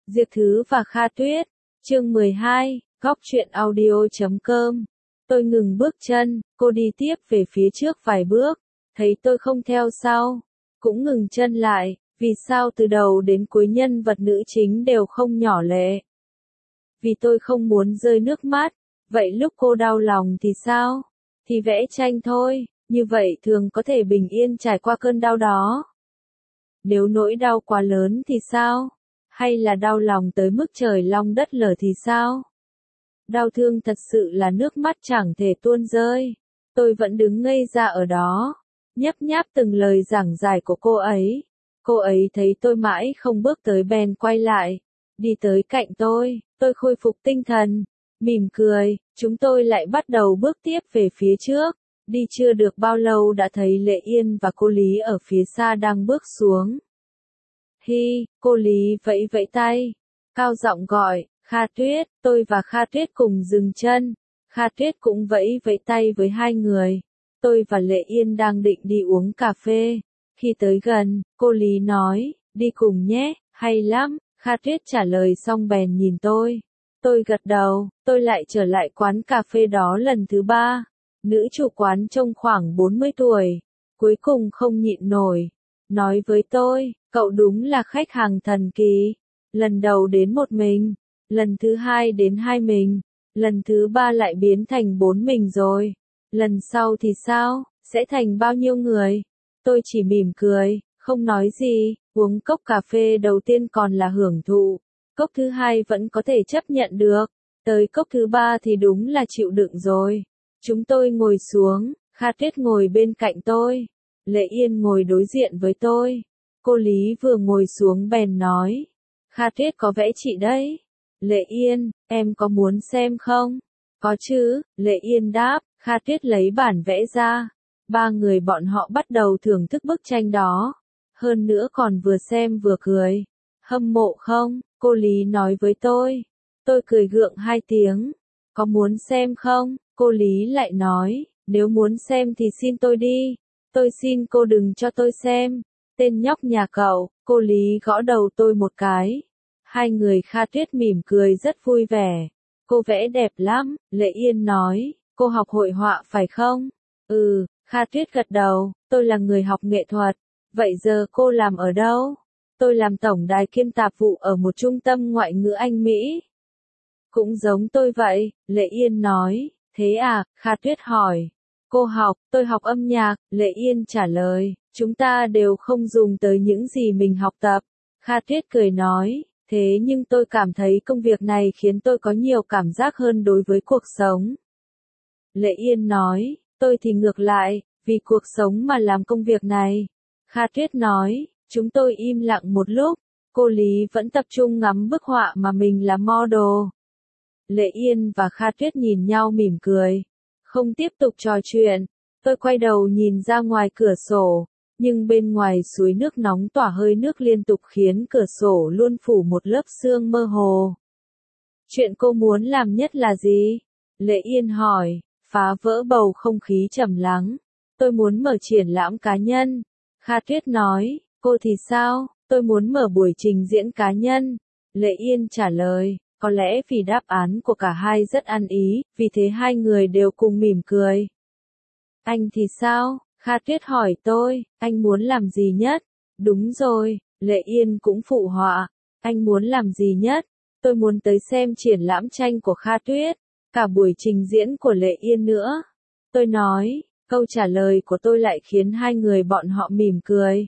Diệp Thứ và Kha Tuyết, chương 12, góc truyện audio.com. Tôi ngừng bước chân, cô đi tiếp về phía trước vài bước, thấy tôi không theo sau, cũng ngừng chân lại, vì sao từ đầu đến cuối nhân vật nữ chính đều không nhỏ lệ? Vì tôi không muốn rơi nước mắt, vậy lúc cô đau lòng thì sao? Thì vẽ tranh thôi, như vậy thường có thể bình yên trải qua cơn đau đó. Nếu nỗi đau quá lớn thì sao? Hay là đau lòng tới mức trời long đất lở thì sao? Đau thương thật sự là nước mắt chẳng thể tuôn rơi. Tôi vẫn đứng ngây ra ở đó, nhấp nháp từng lời giảng giải của cô ấy. Cô ấy thấy tôi mãi không bước tới bèn quay lại, đi tới cạnh tôi khôi phục tinh thần, mỉm cười, chúng tôi lại bắt đầu bước tiếp về phía trước. Đi chưa được bao lâu đã thấy Lệ Yên và cô Lý ở phía xa đang bước xuống. Hi, cô Lý vẫy vẫy tay, cao giọng gọi, Kha Tuyết, tôi và Kha Tuyết cùng dừng chân. Kha Tuyết cũng vẫy vẫy tay với hai người. Tôi và Lệ Yên đang định đi uống cà phê. Khi tới gần, cô Lý nói, đi cùng nhé, hay lắm. Kha Tuyết trả lời xong bèn nhìn tôi. Tôi gật đầu, tôi lại trở lại quán cà phê đó lần thứ 3. Nữ chủ quán trông khoảng 40 tuổi. Cuối cùng không nhịn nổi. Nói với tôi, cậu đúng là khách hàng thần kỳ. Lần đầu đến một mình, lần thứ 2 đến 2 mình, lần thứ 3 lại biến thành 4 mình rồi. Lần sau thì sao, sẽ thành bao nhiêu người? Tôi chỉ mỉm cười, không nói gì, uống cốc cà phê đầu tiên còn là hưởng thụ. Cốc thứ 2 vẫn có thể chấp nhận được, tới cốc thứ 3 thì đúng là chịu đựng rồi. Chúng tôi ngồi xuống, Kha Tuyết ngồi bên cạnh tôi, Lệ Yên ngồi đối diện với tôi. Cô Lý vừa ngồi xuống bèn nói, Kha Tuyết có vẽ chị đấy. Lệ Yên, em có muốn xem không? Có chứ, Lệ Yên đáp. Kha Tuyết lấy bản vẽ ra. 3 người bọn họ bắt đầu thưởng thức bức tranh đó. Hơn nữa còn vừa xem vừa cười. Hâm mộ không? Cô Lý nói với tôi. Tôi cười gượng 2 tiếng. Có muốn xem không? Cô Lý lại nói, nếu muốn xem thì xin tôi đi. Tôi xin cô đừng cho tôi xem. Tên nhóc nhà cậu, cô Lý gõ đầu tôi một cái. Hai người Kha Tuyết mỉm cười rất vui vẻ. Cô vẽ đẹp lắm, Lệ Yên nói, cô học hội họa phải không? Ừ, Kha Tuyết gật đầu, tôi là người học nghệ thuật. Vậy giờ cô làm ở đâu? Tôi làm tổng đài kiêm tạp vụ ở một trung tâm ngoại ngữ Anh Mỹ. Cũng giống tôi vậy, Lệ Yên nói, thế à, Kha Tuyết hỏi. Cô học, tôi học âm nhạc, Lệ Yên trả lời, chúng ta đều không dùng tới những gì mình học tập. Kha Tuyết cười nói, thế nhưng tôi cảm thấy công việc này khiến tôi có nhiều cảm giác hơn đối với cuộc sống. Lệ Yên nói, tôi thì ngược lại, vì cuộc sống mà làm công việc này. Kha Tuyết nói, chúng tôi im lặng một lúc, cô Lý vẫn tập trung ngắm bức họa mà mình là model. Lệ Yên và Kha Tuyết nhìn nhau mỉm cười, không tiếp tục trò chuyện. Tôi quay đầu nhìn ra ngoài cửa sổ, nhưng bên ngoài suối nước nóng tỏa hơi nước liên tục khiến cửa sổ luôn phủ một lớp sương mơ hồ. Chuyện cô muốn làm nhất là gì? Lệ Yên hỏi, phá vỡ bầu không khí trầm lắng. Tôi muốn mở triển lãm cá nhân. Kha Tuyết nói, cô thì sao? Tôi muốn mở buổi trình diễn cá nhân. Lệ Yên trả lời, có lẽ vì đáp án của cả hai rất ăn ý, vì thế hai người đều cùng mỉm cười. Anh thì sao? Kha Tuyết hỏi tôi, anh muốn làm gì nhất? Đúng rồi, Lệ Yên cũng phụ họa. Anh muốn làm gì nhất? Tôi muốn tới xem triển lãm tranh của Kha Tuyết, cả buổi trình diễn của Lệ Yên nữa. Tôi nói, câu trả lời của tôi lại khiến hai người bọn họ mỉm cười.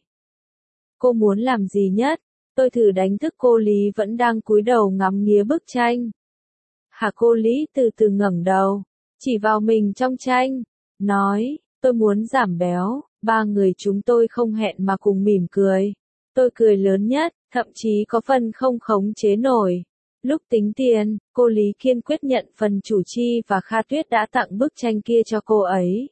Cô muốn làm gì nhất? Tôi thử đánh thức cô Lý vẫn đang cúi đầu ngắm nghía bức tranh. Hả? Cô Lý từ từ ngẩng đầu, chỉ vào mình trong tranh, nói, tôi muốn giảm béo. 3 người chúng tôi không hẹn mà cùng mỉm cười. Tôi cười lớn nhất, thậm chí có phần không khống chế nổi. Lúc tính tiền, cô Lý kiên quyết nhận phần chủ chi và Kha Tuyết đã tặng bức tranh kia cho cô ấy.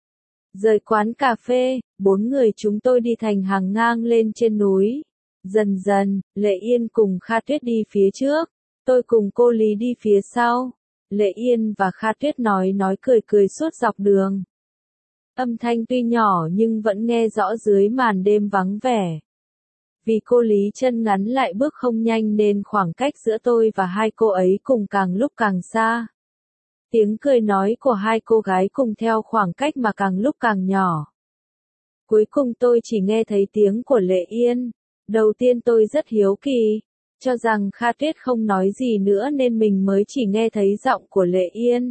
Rời quán cà phê, 4 người chúng tôi đi thành hàng ngang lên trên núi. Dần dần, Lệ Yên cùng Kha Tuyết đi phía trước, tôi cùng cô Lý đi phía sau. Lệ Yên và Kha Tuyết nói cười suốt dọc đường. Âm thanh tuy nhỏ nhưng vẫn nghe rõ dưới màn đêm vắng vẻ. Vì cô Lý chân ngắn lại bước không nhanh nên khoảng cách giữa tôi và hai cô ấy cùng càng lúc càng xa. Tiếng cười nói của hai cô gái cùng theo khoảng cách mà càng lúc càng nhỏ. Cuối cùng tôi chỉ nghe thấy tiếng của Lệ Yên. Đầu tiên tôi rất hiếu kỳ, cho rằng Kha Tuyết không nói gì nữa nên mình mới chỉ nghe thấy giọng của Lệ Yên.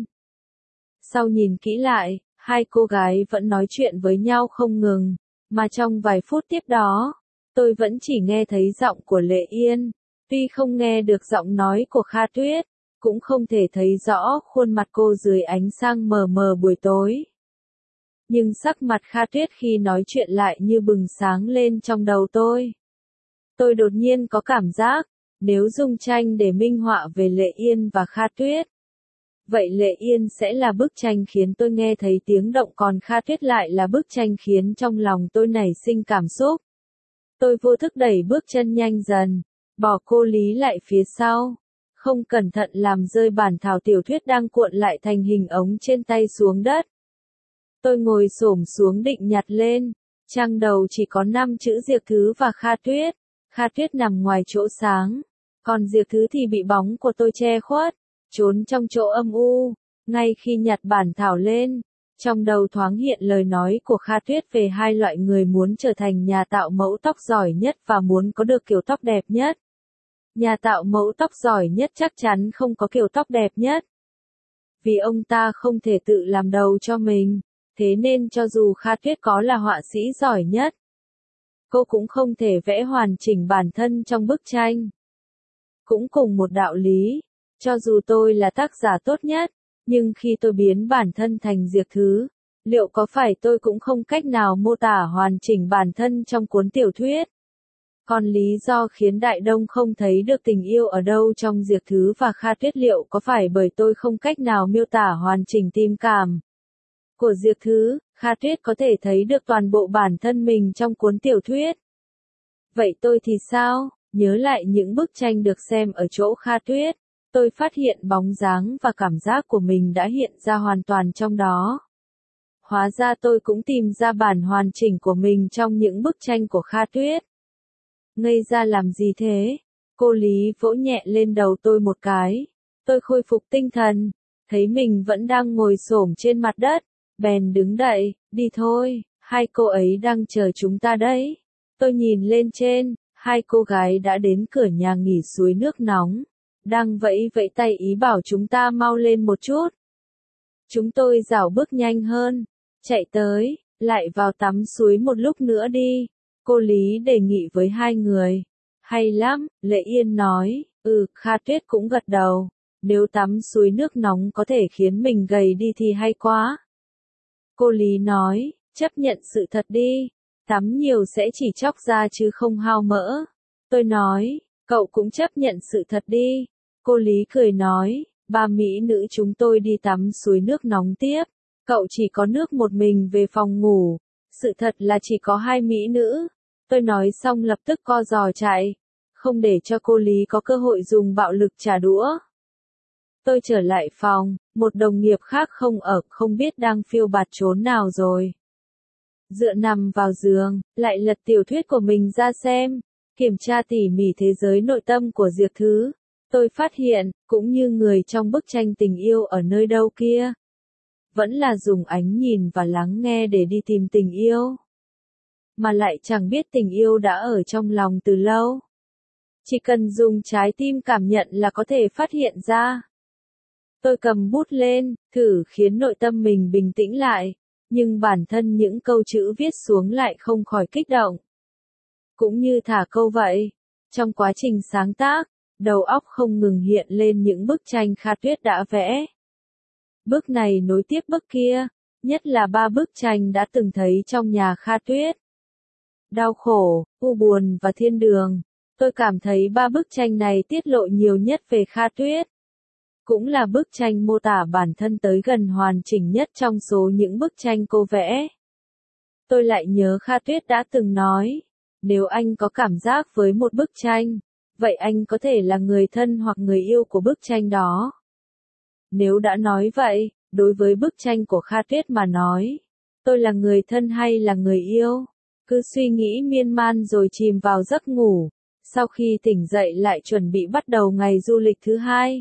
Sau nhìn kỹ lại, hai cô gái vẫn nói chuyện với nhau không ngừng, mà trong vài phút tiếp đó, tôi vẫn chỉ nghe thấy giọng của Lệ Yên. Tuy không nghe được giọng nói của Kha Tuyết, cũng không thể thấy rõ khuôn mặt cô dưới ánh sáng mờ mờ buổi tối. Nhưng sắc mặt Kha Tuyết khi nói chuyện lại như bừng sáng lên trong đầu tôi. Tôi đột nhiên có cảm giác, nếu dùng tranh để minh họa về Lệ Yên và Kha Tuyết, vậy Lệ Yên sẽ là bức tranh khiến tôi nghe thấy tiếng động, còn Kha Tuyết lại là bức tranh khiến trong lòng tôi nảy sinh cảm xúc. Tôi vô thức đẩy bước chân nhanh dần, bỏ cô Lý lại phía sau, không cẩn thận làm rơi bản thảo tiểu thuyết đang cuộn lại thành hình ống trên tay xuống đất. Tôi ngồi xổm xuống định nhặt lên, trang đầu chỉ có 5 chữ Diệp Thứ và Kha Tuyết. Kha Tuyết nằm ngoài chỗ sáng, còn Diệp Thứ thì bị bóng của tôi che khuất, trốn trong chỗ âm u. Ngay khi nhặt bản thảo lên, trong đầu thoáng hiện lời nói của Kha Tuyết về hai loại người muốn trở thành nhà tạo mẫu tóc giỏi nhất và muốn có được kiểu tóc đẹp nhất. Nhà tạo mẫu tóc giỏi nhất chắc chắn không có kiểu tóc đẹp nhất. Vì ông ta không thể tự làm đầu cho mình, thế nên cho dù Kha Tuyết có là họa sĩ giỏi nhất, cô cũng không thể vẽ hoàn chỉnh bản thân trong bức tranh. Cũng cùng một đạo lý, cho dù tôi là tác giả tốt nhất, nhưng khi tôi biến bản thân thành Diệp Thứ, liệu có phải tôi cũng không cách nào mô tả hoàn chỉnh bản thân trong cuốn tiểu thuyết? Còn lý do khiến Đại Đông không thấy được tình yêu ở đâu trong Diệp Thứ và Kha Tuyết liệu có phải bởi tôi không cách nào miêu tả hoàn chỉnh tình cảm của Diệp Thứ? Kha Tuyết có thể thấy được toàn bộ bản thân mình trong cuốn tiểu thuyết. Vậy tôi thì sao? Nhớ lại những bức tranh được xem ở chỗ Kha Tuyết, tôi phát hiện bóng dáng và cảm giác của mình đã hiện ra hoàn toàn trong đó. Hóa ra tôi cũng tìm ra bản hoàn chỉnh của mình trong những bức tranh của Kha Tuyết. Ngây ra làm gì thế? Cô Lý vỗ nhẹ lên đầu tôi một cái. Tôi khôi phục tinh thần, thấy mình vẫn đang ngồi xổm trên mặt đất, bèn đứng dậy, đi thôi, hai cô ấy đang chờ chúng ta đấy. Tôi nhìn lên trên, hai cô gái đã đến cửa nhà nghỉ suối nước nóng, đang vẫy vẫy tay ý bảo chúng ta mau lên một chút. Chúng tôi rảo bước nhanh hơn, chạy tới, lại vào tắm suối một lúc nữa đi. Cô Lý đề nghị với hai người. Hay lắm, Lệ Yên nói. Kha Tuyết cũng gật đầu. Nếu tắm suối nước nóng có thể khiến mình gầy đi thì hay quá. Cô Lý nói, chấp nhận sự thật đi. Tắm nhiều sẽ chỉ chóc da chứ không hao mỡ. Tôi nói, cậu cũng chấp nhận sự thật đi. Cô Lý cười nói, ba mỹ nữ chúng tôi đi tắm suối nước nóng tiếp. Cậu chỉ có nước một mình về phòng ngủ. Sự thật là chỉ có hai mỹ nữ. Tôi nói xong lập tức co giò chạy, không để cho cô Lý có cơ hội dùng bạo lực trả đũa. Tôi trở lại phòng, một đồng nghiệp khác không ở, không biết đang phiêu bạt trốn nào rồi. Dựa nằm vào giường, lại lật tiểu thuyết của mình ra xem, kiểm tra tỉ mỉ thế giới nội tâm của Diệp Thứ. Tôi phát hiện, cũng như người trong bức tranh tình yêu ở nơi đâu kia, vẫn là dùng ánh nhìn và lắng nghe để đi tìm tình yêu. Mà lại chẳng biết tình yêu đã ở trong lòng từ lâu. Chỉ cần dùng trái tim cảm nhận là có thể phát hiện ra. Tôi cầm bút lên, thử khiến nội tâm mình bình tĩnh lại, nhưng bản thân những câu chữ viết xuống lại không khỏi kích động. Cũng như thả câu vậy, trong quá trình sáng tác, đầu óc không ngừng hiện lên những bức tranh Kha Tuyết đã vẽ. Bức này nối tiếp bức kia, nhất là 3 bức tranh đã từng thấy trong nhà Kha Tuyết. Đau khổ, u buồn và thiên đường. Tôi cảm thấy 3 bức tranh này tiết lộ nhiều nhất về Kha Tuyết. Cũng là bức tranh mô tả bản thân tới gần hoàn chỉnh nhất trong số những bức tranh cô vẽ. Tôi lại nhớ Kha Tuyết đã từng nói, nếu anh có cảm giác với một bức tranh, vậy anh có thể là người thân hoặc người yêu của bức tranh đó. Nếu đã nói vậy, đối với bức tranh của Kha Tuyết mà nói, tôi là người thân hay là người yêu? cứ suy nghĩ miên man rồi chìm vào giấc ngủ. Sau khi tỉnh dậy lại chuẩn bị bắt đầu ngày du lịch thứ hai.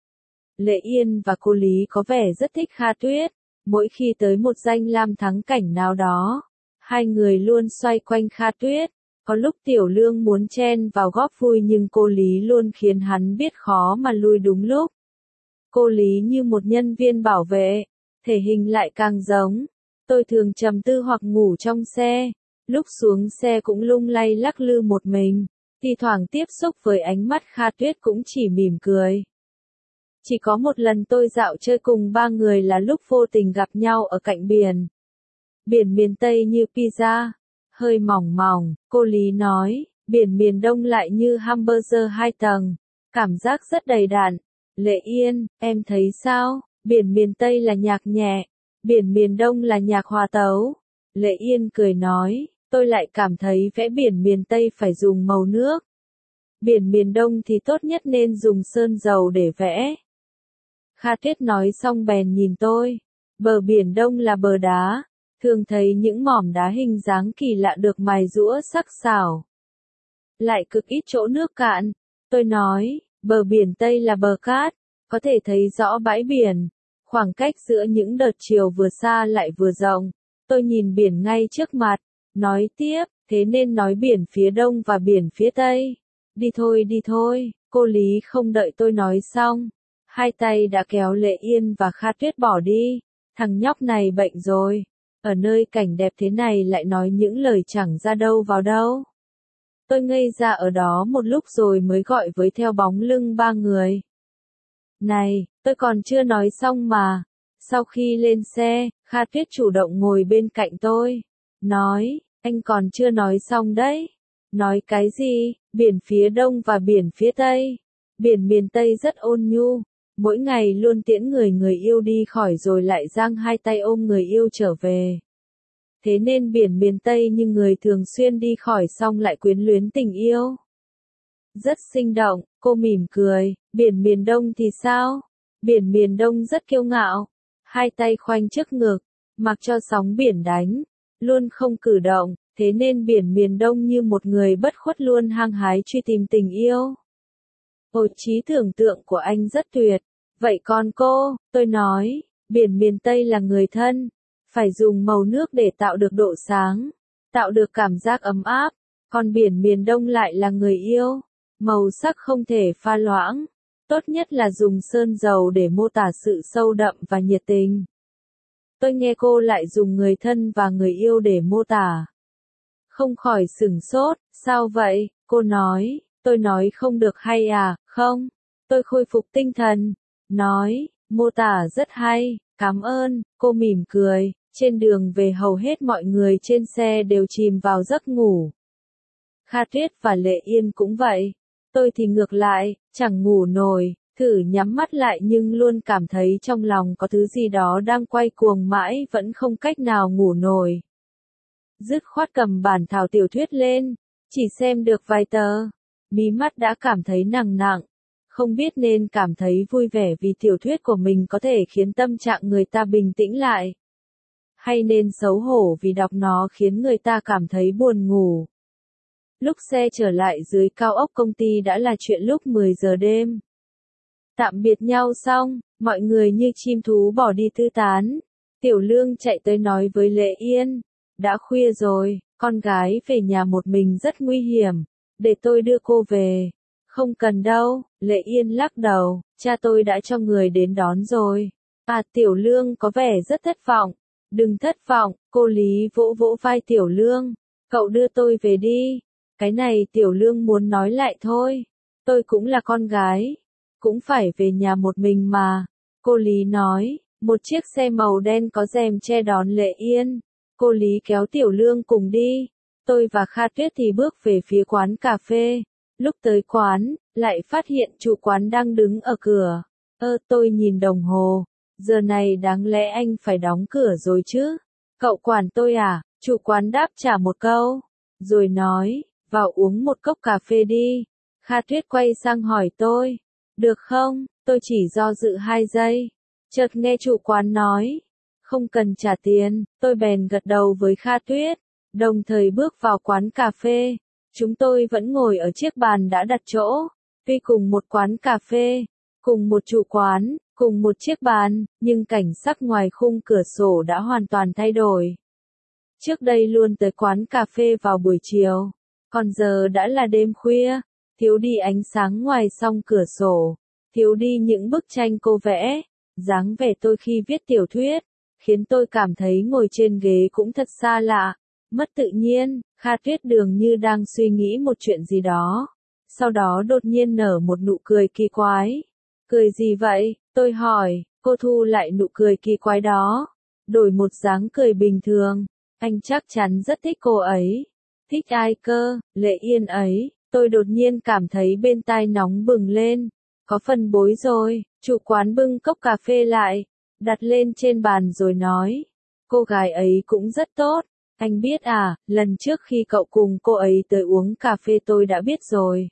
Lệ Yên và cô Lý có vẻ rất thích Kha Tuyết. Mỗi khi tới một danh lam thắng cảnh nào đó, hai người luôn xoay quanh Kha Tuyết. Có lúc Tiểu Lương muốn chen vào góp vui nhưng cô Lý luôn khiến hắn biết khó mà lui đúng lúc. Cô Lý như một nhân viên bảo vệ, thể hình lại càng giống. Tôi thường trầm tư hoặc ngủ trong xe, lúc xuống xe cũng lung lay lắc lư một mình, thi thoảng tiếp xúc với ánh mắt Kha Tuyết cũng chỉ mỉm cười. Chỉ có một lần tôi dạo chơi cùng ba người là lúc vô tình gặp nhau ở cạnh biển. Biển miền Tây như pizza, hơi mỏng mỏng, cô Lý nói, biển miền Đông lại như hamburger 2 tầng, cảm giác rất đầy đặn. Lệ Yên, em thấy sao? Biển miền Tây là nhạc nhẹ, biển miền Đông là nhạc hòa tấu. Lệ Yên cười nói, tôi lại cảm thấy vẽ biển miền Tây phải dùng màu nước. Biển miền Đông thì tốt nhất nên dùng sơn dầu để vẽ. Kha Tuyết nói xong bèn nhìn tôi. Bờ biển Đông là bờ đá, thường thấy những mỏm đá hình dáng kỳ lạ được mài giũa sắc sảo. Lại cực ít chỗ nước cạn. Tôi nói, bờ biển Tây là bờ cát, có thể thấy rõ bãi biển. Khoảng cách giữa những đợt chiều vừa xa lại vừa rộng. Tôi nhìn biển ngay trước mặt, nói tiếp, thế nên nói biển phía Đông và biển phía Tây. Đi thôi, cô Lý không đợi tôi nói xong. Hai tay đã kéo Lệ Yên và Kha Tuyết bỏ đi. Thằng nhóc này bệnh rồi. Ở nơi cảnh đẹp thế này lại nói những lời chẳng ra đâu vào đâu. Tôi ngây ra ở đó một lúc rồi mới gọi với theo bóng lưng ba người. Này, tôi còn chưa nói xong mà. Sau khi lên xe, Kha Tuyết chủ động ngồi bên cạnh tôi. Nói, anh còn chưa nói xong đấy. Nói cái gì? Biển phía Đông và biển phía Tây. Biển miền Tây rất ôn nhu. Mỗi ngày luôn tiễn người yêu đi khỏi rồi lại giang hai tay ôm người yêu trở về. Thế nên biển miền Tây như người thường xuyên đi khỏi xong lại quyến luyến tình yêu. Rất sinh động, cô mỉm cười. Biển miền Đông thì sao? Biển miền Đông rất kiêu ngạo. Hai tay khoanh trước ngực, mặc cho sóng biển đánh. Luôn không cử động, thế nên biển miền Đông như một người bất khuất luôn hăng hái truy tìm tình yêu. Ôi, trí tưởng tượng của anh rất tuyệt. Vậy còn cô, tôi nói, biển miền Tây là người thân, phải dùng màu nước để tạo được độ sáng, tạo được cảm giác ấm áp, còn biển miền Đông lại là người yêu, màu sắc không thể pha loãng, tốt nhất là dùng sơn dầu để mô tả sự sâu đậm và nhiệt tình. Tôi nghe cô lại dùng người thân và người yêu để mô tả. Không khỏi sửng sốt, sao vậy, cô nói, tôi nói không được hay à, không, tôi khôi phục tinh thần. Nói, mô tả rất hay, cảm ơn, cô mỉm cười. Trên đường về hầu hết mọi người trên xe đều chìm vào giấc ngủ. Kha Tuyết và Lệ Yên cũng vậy. Tôi thì ngược lại, chẳng ngủ nổi, thử nhắm mắt lại nhưng luôn cảm thấy trong lòng có thứ gì đó đang quay cuồng mãi vẫn không cách nào ngủ nổi. Dứt khoát cầm bản thảo tiểu thuyết lên, chỉ xem được vài tờ, mí mắt đã cảm thấy nặng nặng. Không biết nên cảm thấy vui vẻ vì tiểu thuyết của mình có thể khiến tâm trạng người ta bình tĩnh lại, hay nên xấu hổ vì đọc nó khiến người ta cảm thấy buồn ngủ. Lúc xe trở lại dưới cao ốc công ty đã là chuyện lúc 10 giờ đêm. Tạm biệt nhau xong, mọi người như chim thú bỏ đi thư tán. Tiểu Lương chạy tới nói với Lệ Yên, đã khuya rồi, con gái về nhà một mình rất nguy hiểm, để tôi đưa cô về. Không cần đâu, Lệ Yên lắc đầu, cha tôi đã cho người đến đón rồi. À, Tiểu Lương có vẻ rất thất vọng. Đừng thất vọng, cô Lý vỗ vỗ vai Tiểu Lương. Cậu đưa tôi về đi. Cái này Tiểu Lương muốn nói lại thôi. Tôi cũng là con gái. Cũng phải về nhà một mình mà. Cô Lý nói, một chiếc xe màu đen có rèm che đón Lệ Yên. Cô Lý kéo Tiểu Lương cùng đi. Tôi và Kha Tuyết thì bước về phía quán cà phê. Lúc tới quán, lại phát hiện chủ quán đang đứng ở cửa. Tôi nhìn đồng hồ. Giờ này đáng lẽ anh phải đóng cửa rồi chứ. Cậu quản tôi à? Chủ quán đáp trả một câu. Rồi nói, vào uống một cốc cà phê đi. Kha Tuyết quay sang hỏi tôi. Được không? Tôi chỉ do dự 2 giây. Chợt nghe chủ quán nói. Không cần trả tiền. Tôi bèn gật đầu với Kha Tuyết. đồng thời bước vào quán cà phê. Chúng tôi vẫn ngồi ở chiếc bàn đã đặt chỗ. Tuy cùng một quán cà phê, cùng một chủ quán, cùng một chiếc bàn, nhưng cảnh sắc ngoài khung cửa sổ đã hoàn toàn thay đổi. Trước đây luôn tới quán cà phê vào buổi chiều, còn giờ đã là đêm khuya, thiếu đi ánh sáng ngoài song cửa sổ, thiếu đi những bức tranh cô vẽ, dáng vẻ tôi khi viết tiểu thuyết, khiến tôi cảm thấy ngồi trên ghế cũng thật xa lạ, mất tự nhiên. Kha Tuyết dường như đang suy nghĩ một chuyện gì đó, sau đó đột nhiên nở một nụ cười kỳ quái. Cười gì vậy? Tôi hỏi. Cô thu lại nụ cười kỳ quái đó, đổi một dáng cười bình thường. Anh chắc chắn rất thích cô ấy. Thích ai cơ? Lệ Yên ấy. Tôi đột nhiên cảm thấy bên tai nóng bừng lên. Có phần bối rồi. Chủ quán bưng cốc cà phê lại, đặt lên trên bàn rồi nói. Cô gái ấy cũng rất tốt. Anh biết à, lần trước khi cậu cùng cô ấy tới uống cà phê tôi đã biết rồi.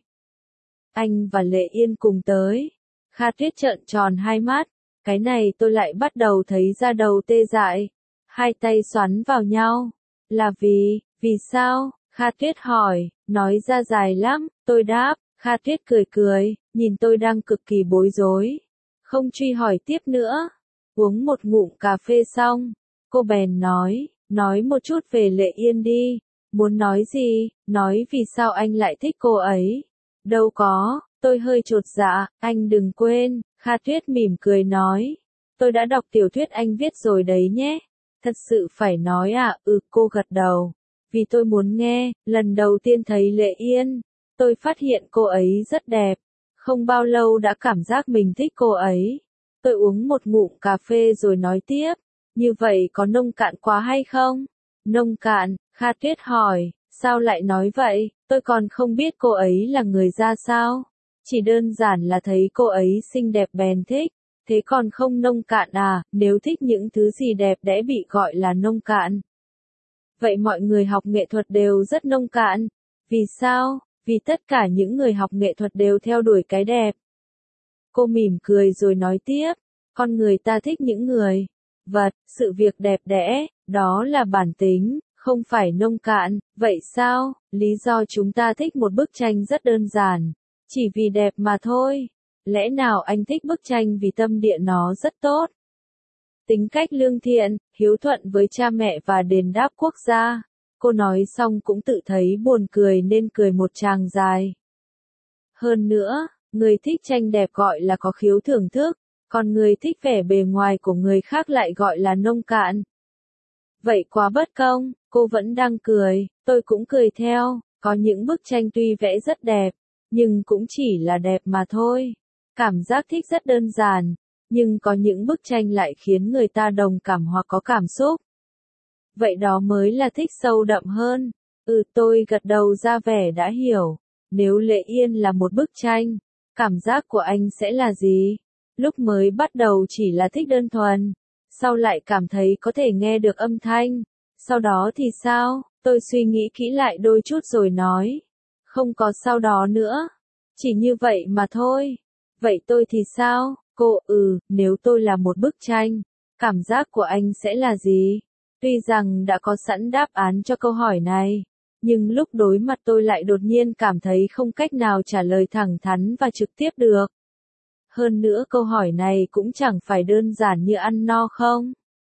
Anh và Lệ Yên cùng tới. Kha Tuyết trợn tròn hai mắt. Cái này tôi lại bắt đầu thấy da đầu tê dại. Hai tay xoắn vào nhau. Là vì sao? Kha Tuyết hỏi, nói ra dài lắm. Tôi đáp. Kha Tuyết cười cười, nhìn tôi đang cực kỳ bối rối. Không truy hỏi tiếp nữa. Uống một ngụm cà phê xong, cô bèn nói một chút về Lệ Yên đi. Muốn nói gì? Nói vì sao anh lại thích cô ấy? Đâu có, tôi hơi chột dạ, anh đừng quên. Kha Tuyết mỉm cười nói. Tôi đã đọc tiểu thuyết anh viết rồi đấy nhé. Thật sự phải nói à? Cô gật đầu. Vì tôi muốn nghe. Lần đầu tiên thấy Lệ Yên, tôi phát hiện cô ấy rất đẹp. Không bao lâu đã cảm giác mình thích cô ấy. Tôi uống một ngụm cà phê rồi nói tiếp. Như vậy có nông cạn quá hay không? Nông cạn? Kha Tuyết hỏi. Sao lại nói vậy? Tôi còn không biết cô ấy là người ra sao. Chỉ đơn giản là thấy cô ấy xinh đẹp bèn thích. Thế còn không nông cạn à? Nếu thích những thứ gì đẹp đẽ bị gọi là nông cạn. Vậy mọi người học nghệ thuật đều rất nông cạn. Vì sao? Vì tất cả những người học nghệ thuật đều theo đuổi cái đẹp. Cô mỉm cười rồi nói tiếp. Con người ta thích những người, vật, sự việc đẹp đẽ, đó là bản tính, không phải nông cạn. Vậy sao? Lý do chúng ta thích một bức tranh rất đơn giản. Chỉ vì đẹp mà thôi. Lẽ nào anh thích bức tranh vì tâm địa nó rất tốt? Tính cách lương thiện, hiếu thuận với cha mẹ và đền đáp quốc gia. Cô nói xong cũng tự thấy buồn cười nên cười một tràng dài. Hơn nữa, người thích tranh đẹp gọi là có khiếu thưởng thức, còn người thích vẻ bề ngoài của người khác lại gọi là nông cạn. Vậy quá bất công, cô vẫn đang cười, tôi cũng cười theo. Có những bức tranh tuy vẽ rất đẹp, nhưng cũng chỉ là đẹp mà thôi. Cảm giác thích rất đơn giản, nhưng có những bức tranh lại khiến người ta đồng cảm hoặc có cảm xúc. Vậy đó mới là thích sâu đậm hơn. Tôi gật đầu ra vẻ đã hiểu. Nếu Lệ Yên là một bức tranh, cảm giác của anh sẽ là gì? Lúc mới bắt đầu chỉ là thích đơn thuần, sau lại cảm thấy có thể nghe được âm thanh. Sau đó thì sao? Tôi suy nghĩ kỹ lại đôi chút rồi nói. Không có sau đó nữa. Chỉ như vậy mà thôi. Vậy tôi thì sao? Cô, nếu tôi là một bức tranh, cảm giác của anh sẽ là gì? Tuy rằng đã có sẵn đáp án cho câu hỏi này, nhưng lúc đối mặt tôi lại đột nhiên cảm thấy không cách nào trả lời thẳng thắn và trực tiếp được. Hơn nữa câu hỏi này cũng chẳng phải đơn giản như ăn no không?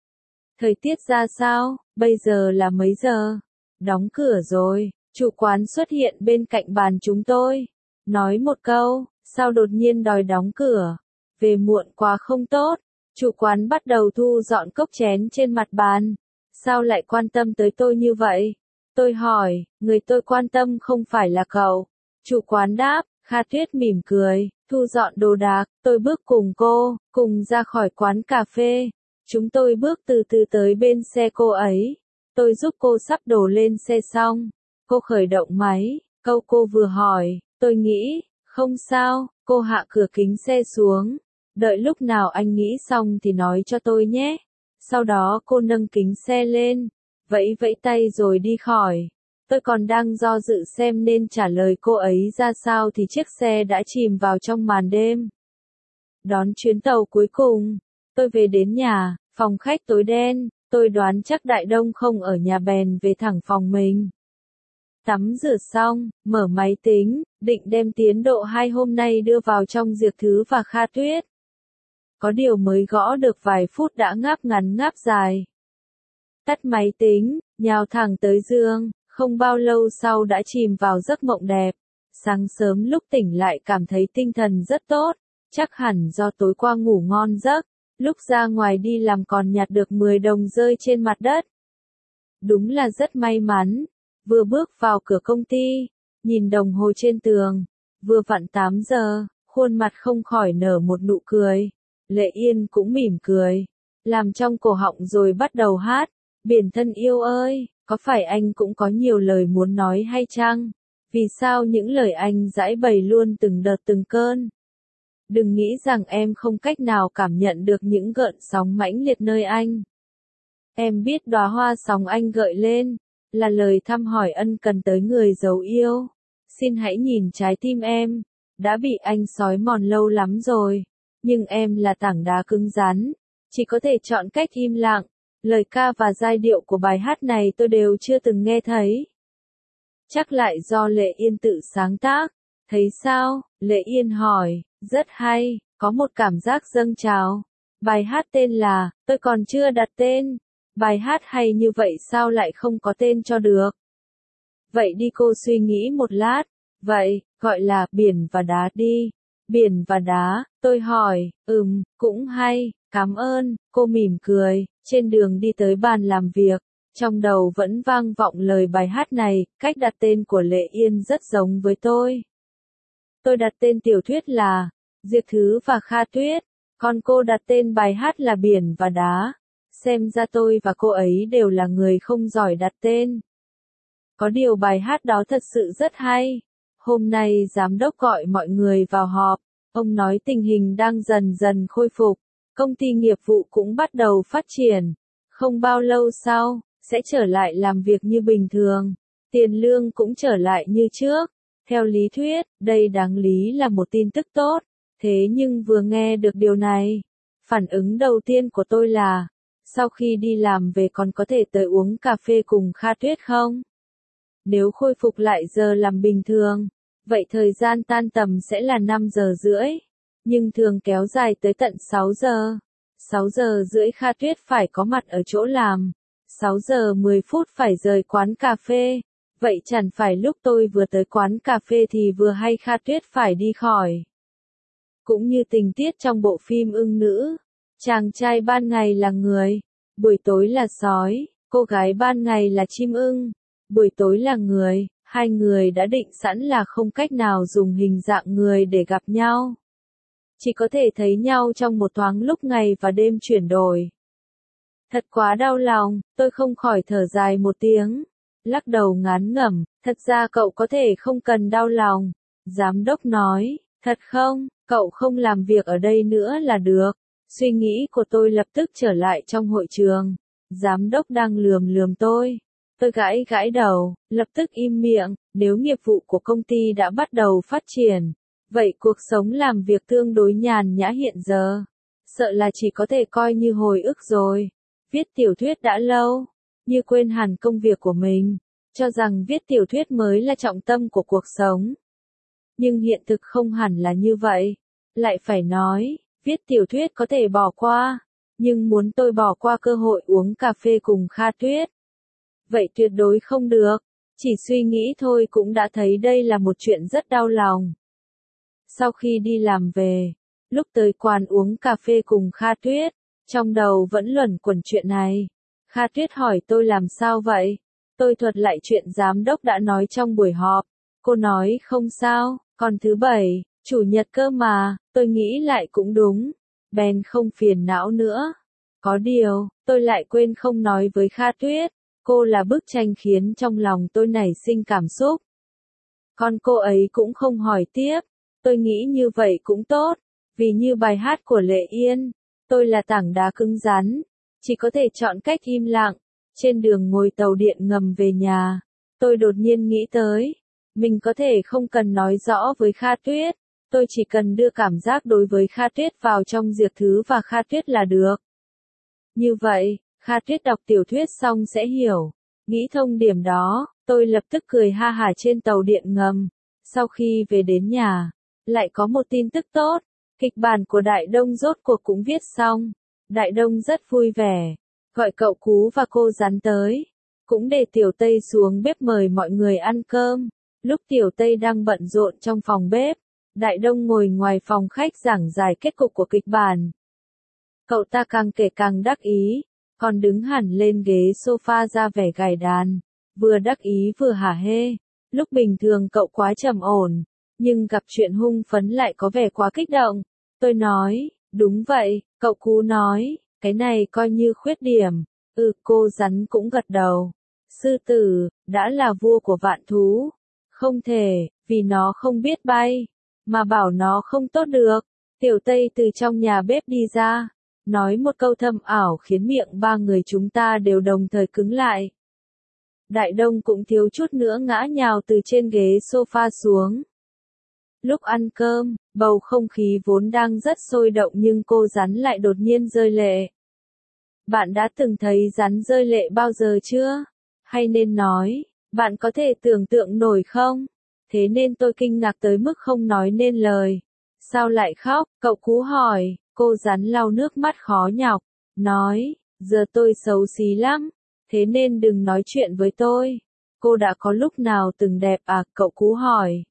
Thời tiết ra sao? Bây giờ là mấy giờ? Đóng cửa rồi. Chủ quán xuất hiện bên cạnh bàn chúng tôi. Nói một câu, sao đột nhiên đòi đóng cửa? Về muộn quá không tốt. Chủ quán bắt đầu thu dọn cốc chén trên mặt bàn. Sao lại quan tâm tới tôi như vậy? Tôi hỏi, người tôi quan tâm không phải là cậu. Chủ quán đáp. Kha Tuyết mỉm cười, thu dọn đồ đạc, tôi bước cùng cô, cùng ra khỏi quán cà phê. Chúng tôi bước từ từ tới bên xe cô ấy. Tôi giúp cô sắp đồ lên xe xong. Cô khởi động máy, câu cô vừa hỏi, tôi nghĩ, không sao, cô hạ cửa kính xe xuống. Đợi lúc nào anh nghĩ xong thì nói cho tôi nhé. Sau đó cô nâng kính xe lên, vẫy vẫy tay rồi đi khỏi. Tôi còn đang do dự xem nên trả lời cô ấy ra sao thì chiếc xe đã chìm vào trong màn đêm. Đón chuyến tàu cuối cùng, tôi về đến nhà, phòng khách tối đen, Tôi đoán chắc Đại Đông không ở nhà bèn về thẳng phòng mình. Tắm rửa xong, mở máy tính, định đem tiến độ 2 hôm nay đưa vào trong Diệp Thứ và Kha Tuyết. Có điều mới gõ được vài phút đã ngáp ngắn ngáp dài. Tắt máy tính, nhào thẳng tới giường, không bao lâu sau đã chìm vào giấc mộng đẹp. Sáng sớm lúc tỉnh lại cảm thấy tinh thần rất tốt, chắc hẳn do tối qua ngủ ngon giấc, lúc ra ngoài đi làm còn nhặt được 10 đồng rơi trên mặt đất. Đúng là rất may mắn, vừa bước vào cửa công ty, nhìn đồng hồ trên tường, vừa vặn 8 giờ, khuôn mặt không khỏi nở một nụ cười. Lệ Yên cũng mỉm cười, làm trong cổ họng rồi bắt đầu hát, biển thân yêu ơi, có phải anh cũng có nhiều lời muốn nói hay chăng? Vì sao những lời anh giãi bày luôn từng đợt từng cơn? Đừng nghĩ rằng em không cách nào cảm nhận được những gợn sóng mãnh liệt nơi anh. Em biết đóa hoa sóng anh gợi lên, là lời thăm hỏi ân cần tới người giấu yêu. Xin hãy nhìn trái tim em, đã bị anh xói mòn lâu lắm rồi. Nhưng em là tảng đá cứng rắn, chỉ có thể chọn cách im lặng. Lời ca và giai điệu của bài hát này tôi đều chưa từng nghe thấy. Chắc lại do Lệ Yên tự sáng tác. Thấy sao? Lệ Yên hỏi. Rất hay, có một cảm giác dâng trào. Bài hát tên là, tôi còn chưa đặt tên. Bài hát hay như vậy sao lại không có tên cho được? Vậy đi, cô suy nghĩ một lát. Vậy, gọi là biển và đá đi. Biển và đá, tôi hỏi. Cũng hay, cảm ơn, cô mỉm cười. Trên đường đi tới bàn làm việc, trong đầu vẫn vang vọng lời bài hát này. Cách đặt tên của Lệ Yên rất giống với tôi. Tôi đặt tên tiểu thuyết là Diệp Thứ và Kha Tuyết, còn cô đặt tên bài hát là Biển và Đá. Xem ra tôi và cô ấy đều là người không giỏi đặt tên. Có điều bài hát đó thật sự rất hay. Hôm nay giám đốc gọi mọi người vào họp, ông nói tình hình đang dần dần khôi phục, công ty nghiệp vụ cũng bắt đầu phát triển. Không bao lâu sau, sẽ trở lại làm việc như bình thường, tiền lương cũng trở lại như trước. Theo lý thuyết, đây đáng lý là một tin tức tốt, thế nhưng vừa nghe được điều này, phản ứng đầu tiên của tôi là, sau khi đi làm về còn có thể tới uống cà phê cùng Kha Tuyết không? Nếu khôi phục lại giờ làm bình thường, vậy thời gian tan tầm sẽ là 5 giờ rưỡi, nhưng thường kéo dài tới tận 6 giờ. 6 giờ rưỡi Kha Tuyết phải có mặt ở chỗ làm, 6 giờ 10 phút phải rời quán cà phê. Vậy chẳng phải lúc tôi vừa tới quán cà phê thì vừa hay Kha Tuyết phải đi khỏi. Cũng như tình tiết trong bộ phim Ưng Nữ, chàng trai ban ngày là người, buổi tối là sói, cô gái ban ngày là chim ưng, buổi tối là người, hai người đã định sẵn là không cách nào dùng hình dạng người để gặp nhau. Chỉ có thể thấy nhau trong một thoáng lúc ngày và đêm chuyển đổi. Thật quá đau lòng, tôi không khỏi thở dài một tiếng. Lắc đầu ngán ngẩm, thật ra cậu có thể không cần đau lòng. Giám đốc nói, thật không, cậu không làm việc ở đây nữa là được. Suy nghĩ của tôi lập tức trở lại trong hội trường. Giám đốc đang lườm lườm tôi. Tôi gãi gãi đầu, lập tức im miệng. Nếu nghiệp vụ của công ty đã bắt đầu phát triển, vậy cuộc sống làm việc tương đối nhàn nhã hiện giờ, sợ là chỉ có thể coi như hồi ức rồi. Viết tiểu thuyết đã lâu, như quên hẳn công việc của mình, cho rằng viết tiểu thuyết mới là trọng tâm của cuộc sống. Nhưng hiện thực không hẳn là như vậy. Lại phải nói, viết tiểu thuyết có thể bỏ qua, nhưng muốn tôi bỏ qua cơ hội uống cà phê cùng Kha Tuyết, vậy tuyệt đối không được. Chỉ suy nghĩ thôi cũng đã thấy đây là một chuyện rất đau lòng. Sau khi đi làm về, lúc tới quán uống cà phê cùng Kha Tuyết, trong đầu vẫn luẩn quẩn chuyện này. Kha Tuyết hỏi tôi làm sao vậy? Tôi thuật lại chuyện giám đốc đã nói trong buổi họp. Cô nói không sao, còn thứ bảy, chủ nhật cơ mà, tôi nghĩ lại cũng đúng. Bèn không phiền não nữa. Có điều, tôi lại quên không nói với Kha Tuyết. Cô là bức tranh khiến trong lòng tôi nảy sinh cảm xúc. Còn cô ấy cũng không hỏi tiếp. Tôi nghĩ như vậy cũng tốt. Vì như bài hát của Lệ Yên, tôi là tảng đá cứng rắn, chỉ có thể chọn cách im lặng. Trên đường ngồi tàu điện ngầm về nhà, tôi đột nhiên nghĩ tới, mình có thể không cần nói rõ với Kha Tuyết, tôi chỉ cần đưa cảm giác đối với Kha Tuyết vào trong Diệp Thứ và Kha Tuyết là được. Như vậy, Kha Tuyết đọc tiểu thuyết xong sẽ hiểu. Nghĩ thông điểm đó, tôi lập tức cười ha hả trên tàu điện ngầm. Sau khi về đến nhà, lại có một tin tức tốt. Kịch bản của Đại Đông rốt cuộc cũng viết xong. Đại Đông rất vui vẻ, gọi cậu Cú và cô Rắn tới. Cũng để Tiểu Tây xuống bếp mời mọi người ăn cơm. Lúc Tiểu Tây đang bận rộn trong phòng bếp, Đại Đông ngồi ngoài phòng khách giảng giải kết cục của kịch bản. Cậu ta càng kể càng đắc ý, còn đứng hẳn lên ghế sofa ra vẻ gài đàn, vừa đắc ý vừa hả hê. Lúc bình thường cậu quá trầm ổn, nhưng gặp chuyện hung phấn lại có vẻ quá kích động. Tôi nói, đúng vậy, cậu Cú nói, cái này coi như khuyết điểm. Cô Rắn cũng gật đầu. Sư tử, đã là vua của vạn thú. Không thể, vì nó không biết bay, mà bảo nó không tốt được. Tiểu Tây từ trong nhà bếp đi ra, nói một câu thâm ảo khiến miệng ba người chúng ta đều đồng thời cứng lại. Đại Đông cũng thiếu chút nữa ngã nhào từ trên ghế sofa xuống. Lúc ăn cơm, bầu không khí vốn đang rất sôi động nhưng cô Rắn lại đột nhiên rơi lệ. Bạn đã từng thấy rắn rơi lệ bao giờ chưa? Hay nên nói, bạn có thể tưởng tượng nổi không? Thế nên tôi kinh ngạc tới mức không nói nên lời. Sao lại khóc? Cậu Cú hỏi. Cô Rắn lau nước mắt khó nhọc, nói, giờ tôi xấu xí lắm, thế nên đừng nói chuyện với tôi. Cô đã có lúc nào từng đẹp à? Cậu Cú hỏi.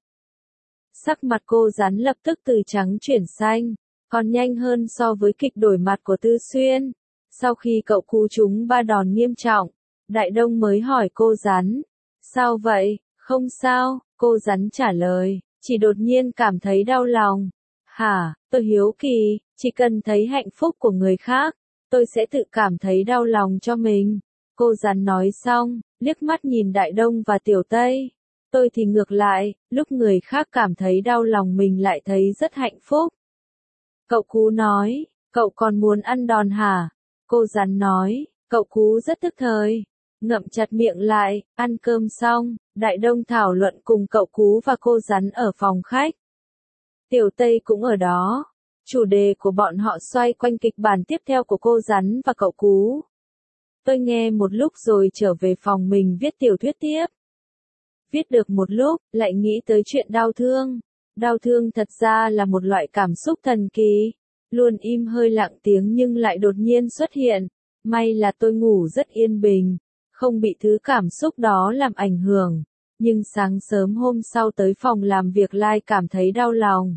Sắc mặt cô Rắn lập tức từ trắng chuyển xanh, còn nhanh hơn so với kịch đổi mặt của Tư Xuyên. Sau khi cậu Cú trúng 3 đòn nghiêm trọng, Đại Đông mới hỏi cô Rắn. Sao vậy? Không sao, cô Rắn trả lời, chỉ đột nhiên cảm thấy đau lòng. Hả, tôi hiếu kỳ, chỉ cần thấy hạnh phúc của người khác, tôi sẽ tự cảm thấy đau lòng cho mình. Cô Rắn nói xong, liếc mắt nhìn Đại Đông và Tiểu Tây. Tôi thì ngược lại, lúc người khác cảm thấy đau lòng mình lại thấy rất hạnh phúc. Cậu Cú nói, cậu còn muốn ăn đòn hả? Cô Rắn nói, cậu Cú rất tức thời, ngậm chặt miệng lại. Ăn cơm xong, Đại Đông thảo luận cùng cậu Cú và cô Rắn ở phòng khách. Tiểu Tây cũng ở đó. Chủ đề của bọn họ xoay quanh kịch bản tiếp theo của cô Rắn và cậu Cú. Tôi nghe một lúc rồi trở về phòng mình viết tiểu thuyết tiếp. Viết được một lúc, lại nghĩ tới chuyện đau thương. Đau thương thật ra là một loại cảm xúc thần kỳ. Luôn im hơi lặng tiếng nhưng lại đột nhiên xuất hiện. May là tôi ngủ rất yên bình, không bị thứ cảm xúc đó làm ảnh hưởng. Nhưng sáng sớm hôm sau tới phòng làm việc lại cảm thấy đau lòng.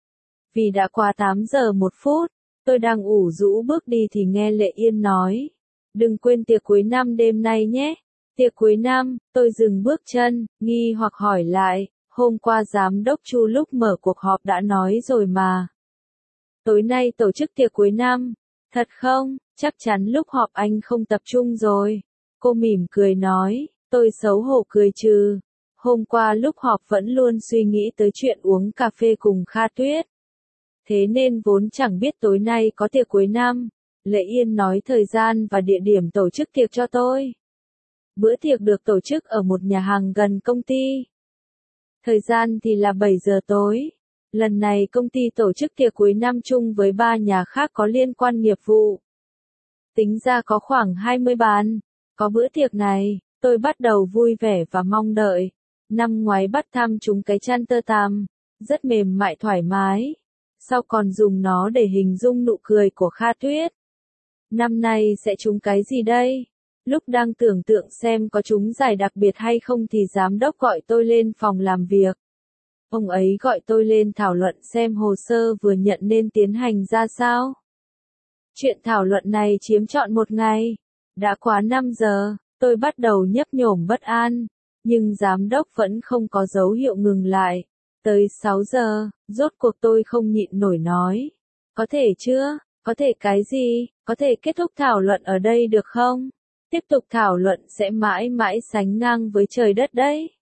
Vì đã qua 8 giờ 1 phút, tôi đang ủ rũ bước đi thì nghe Lệ Yên nói. Đừng quên tiệc cuối năm đêm nay nhé. Tiệc cuối năm, tôi dừng bước chân, nghi hoặc hỏi lại, hôm qua giám đốc Chu lúc mở cuộc họp đã nói rồi mà. Tối nay tổ chức tiệc cuối năm. Thật không? Chắc chắn lúc họp anh không tập trung rồi. Cô mỉm cười nói, tôi xấu hổ cười trừ. Hôm qua lúc họp vẫn luôn suy nghĩ tới chuyện uống cà phê cùng Kha Tuyết. Thế nên vốn chẳng biết tối nay có tiệc cuối năm. Lệ Yên nói thời gian và địa điểm tổ chức tiệc cho tôi. Bữa tiệc được tổ chức ở một nhà hàng gần công ty. Thời gian thì là 7 giờ tối. Lần này công ty tổ chức tiệc cuối năm chung với 3 nhà khác có liên quan nghiệp vụ. Tính ra có khoảng 20 bàn. Có bữa tiệc này, tôi bắt đầu vui vẻ và mong đợi. Năm ngoái bắt thăm chúng cái chăn tơ tằm, rất mềm mại thoải mái. Sau còn dùng nó để hình dung nụ cười của Kha Tuyết. Năm nay sẽ trúng cái gì đây? Lúc đang tưởng tượng xem có trúng giải đặc biệt hay không thì giám đốc gọi tôi lên phòng làm việc. Ông ấy gọi tôi lên thảo luận xem hồ sơ vừa nhận nên tiến hành ra sao. Chuyện thảo luận này chiếm trọn một ngày. Đã quá 5 giờ, tôi bắt đầu nhấp nhổm bất an, nhưng giám đốc vẫn không có dấu hiệu ngừng lại. Tới 6 giờ, rốt cuộc tôi không nhịn nổi nói. Có thể chưa? Có thể cái gì? Có thể kết thúc thảo luận ở đây được không? Tiếp tục thảo luận sẽ mãi mãi sánh ngang với trời đất đấy.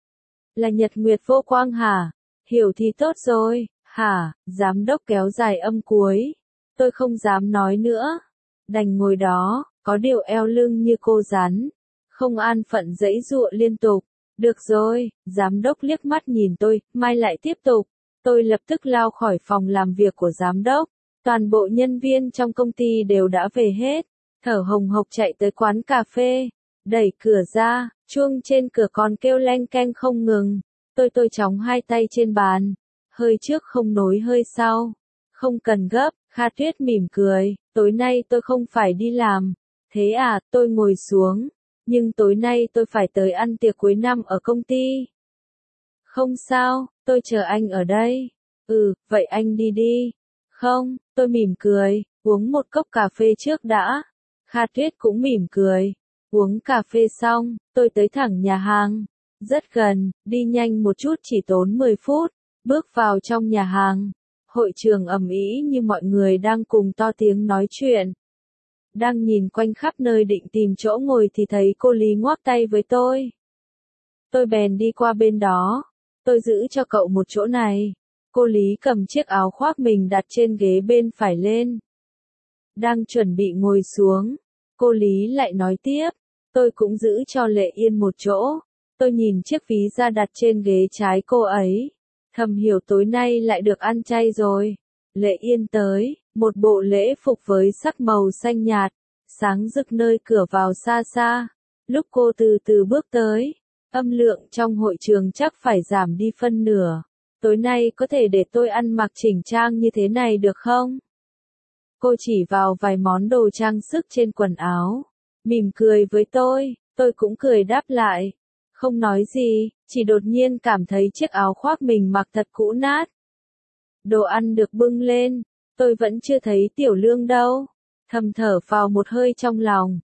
Là nhật nguyệt vô quang hả? Hiểu thì tốt rồi, hả? Giám đốc kéo dài âm cuối. Tôi không dám nói nữa. Đành ngồi đó, có điều eo lưng như cô rắn. Không an phận giãy giụa liên tục. Được rồi, giám đốc liếc mắt nhìn tôi, mai lại tiếp tục. Tôi lập tức lao khỏi phòng làm việc của giám đốc. Toàn bộ nhân viên trong công ty đều đã về hết. thở hồng hộc chạy tới quán cà phê, đẩy cửa ra, chuông trên cửa còn kêu leng keng không ngừng. Tôi chóng hai tay trên bàn, hơi trước không nối hơi sau. Không cần gấp, Kha Tuyết mỉm cười, tối nay tôi không phải đi làm. Thế à, tôi ngồi xuống, nhưng tối nay tôi phải tới ăn tiệc cuối năm ở công ty. Không sao, tôi chờ anh ở đây. Vậy anh đi đi. Không, tôi mỉm cười, uống một cốc cà phê trước đã. Kha Tuyết cũng mỉm cười. Uống cà phê xong, tôi tới thẳng nhà hàng. Rất gần, đi nhanh một chút chỉ tốn 10 phút. Bước vào trong nhà hàng. Hội trường ầm ĩ như mọi người đang cùng to tiếng nói chuyện. Đang nhìn quanh khắp nơi định tìm chỗ ngồi thì thấy cô Lý ngoắc tay với tôi. Tôi bèn đi qua bên đó. Tôi giữ cho cậu một chỗ này. Cô Lý cầm chiếc áo khoác mình đặt trên ghế bên phải lên. Đang chuẩn bị ngồi xuống. Cô Lý lại nói tiếp. Tôi cũng giữ cho Lệ Yên một chỗ. Tôi nhìn chiếc ví da đặt trên ghế trái cô ấy. Thầm hiểu tối nay lại được ăn chay rồi. Lệ Yên tới, một bộ lễ phục với sắc màu xanh nhạt, sáng rực nơi cửa vào xa xa. Lúc cô từ từ bước tới, âm lượng trong hội trường chắc phải giảm đi phân nửa. Tối nay có thể để tôi ăn mặc chỉnh trang như thế này được không? Cô chỉ vào vài món đồ trang sức trên quần áo, mỉm cười với tôi cũng cười đáp lại. Không nói gì, chỉ đột nhiên cảm thấy chiếc áo khoác mình mặc thật cũ nát. Đồ ăn được bưng lên, tôi vẫn chưa thấy Tiểu Lương đâu. Thầm thở phào một hơi trong lòng.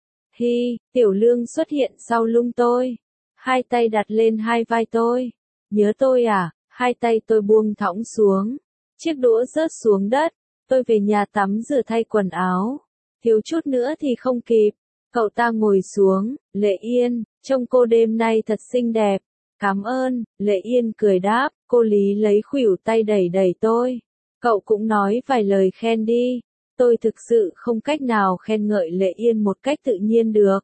Tiểu Lương xuất hiện sau lưng tôi. Hai tay đặt lên hai vai tôi. Nhớ tôi à? Hai tay tôi buông thõng xuống. Chiếc đũa rớt xuống đất. Tôi về nhà tắm rửa thay quần áo. Thiếu chút nữa thì không kịp. Cậu ta ngồi xuống. Lệ Yên, trông cô đêm nay thật xinh đẹp. Cảm ơn, Lệ Yên cười đáp. Cô Lý lấy khuỷu tay đẩy đẩy tôi. Cậu cũng nói vài lời khen đi. Tôi thực sự không cách nào khen ngợi Lệ Yên một cách tự nhiên được.